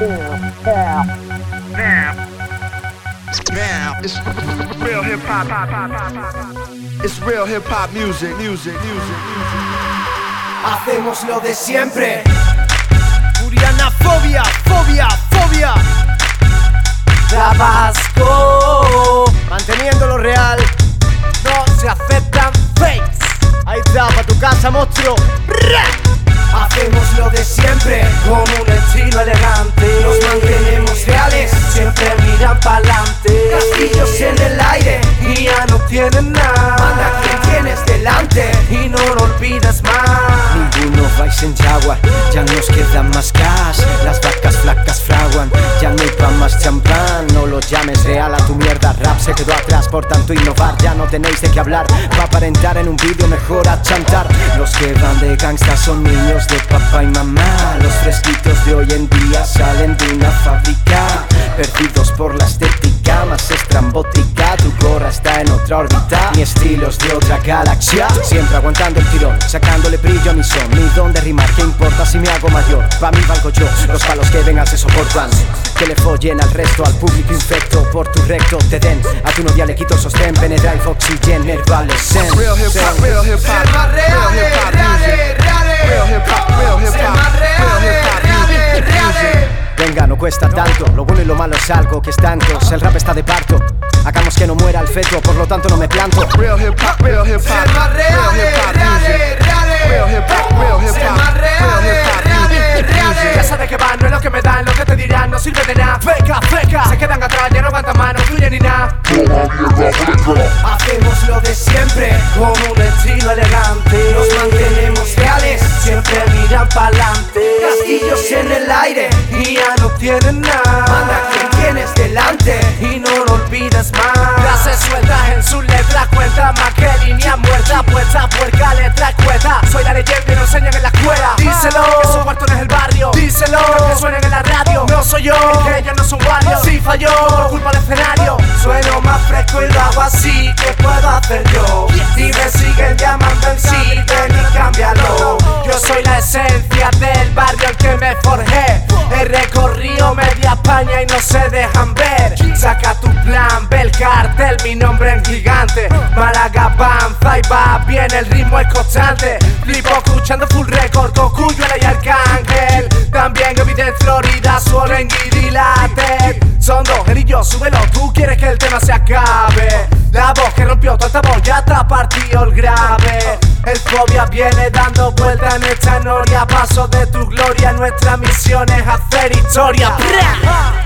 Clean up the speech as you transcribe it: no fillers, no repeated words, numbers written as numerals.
Now, it's real hip hop. It's real hip hop music. Hacemos lo de siempre. Furiana fobia. Tabasco, Manteniendo lo real, no se aceptan fakes. Ahí está, pa' tu casa, monstruo. hacemos lo de siempre. Con un estilo elegante, nos mantenemos reales, siempre miran pa'lante. Castillos en el aire y ya no tienen nada. Manda quien tienes delante y no lo olvides más. Ninguno vais en Jaguar, ya nos quedan más gas. Las vacas flacas fraguan, ya no hay pa' más champán. No lo llames real a tu mierda, rap se quedó atrás, por tanto innovar. Ya no tenéis de qué hablar, pa' aparentar en un vídeo mejor a chantar. Los que van de gangsta son niños de papá y mamá. Los fresquitos de hoy en día salen de una fábrica, perdidos por la estética más estrambótica. Tu gorra está en otra órbita, mi estilo es de otra galaxia. Siempre aguantando el tirón, sacándole brillo a mi son. Mi don de rimar, ¿qué importa si me hago mayor? Pa' mí valgo yo, los palos que vengan se soportan. Que le follen al resto, al público infecto. Por tu recto te den, a tu novia le quito sostén. Penedrive, oxygen, nervalescent. Real hip hop music. Real hip hop music. Venga, no cuesta tanto, lo bueno y lo malo es algo que es tantos. El rap está de parto, hagamos que no muera el feto, por lo tanto no me planto. Real hip hop music. Ya sabes que van, no es lo que me dan, lo que te dirán no sirve de nada. Feca, se quedan atrás, ya no aguantan más, no fluyen ni nada. Hacemos lo de siempre, con un estilo elegante. Nos mantenemos reales, siempre miran pa'lante. Castillos en el aire y ya no tienen nada. Manda quien tienes delante y no lo olvides más. Frases sueltas en sus letras, cuenta más que línea muerta. Puesta, puerca, letra escueta. Soy la leyenda y lo enseñan en la escuela. Díselo, que su cuarto no es el barrio. Díselo, que suenen en la radio. No soy yo, que ellas no son varios. Si falló, por culpa del escenario. Sueno más fresco y lo hago así. ¿Qué puedo hacer yo? Y me siguen llamando en sí, ven y cámbialo. Yo soy la esencia del barrio al que me forjé. He recorrido media España y no se dejan ver. Saca tu plan, ve el cartel, mi nombre en gigante. Málaga avanza y va bien, el ritmo es constante. Flipo escuchando full record, Cocuyuela y Arcángel. También evidente Florida, suelo en Guirilate. Son dos, él y yo, súbelo, tú quieres que el tema se acabe. La voz que rompió tu altavoz ya está partido el grave. El fobia viene dando vuelta en esta noria. Paso de tu gloria, nuestra misión es hacer historia.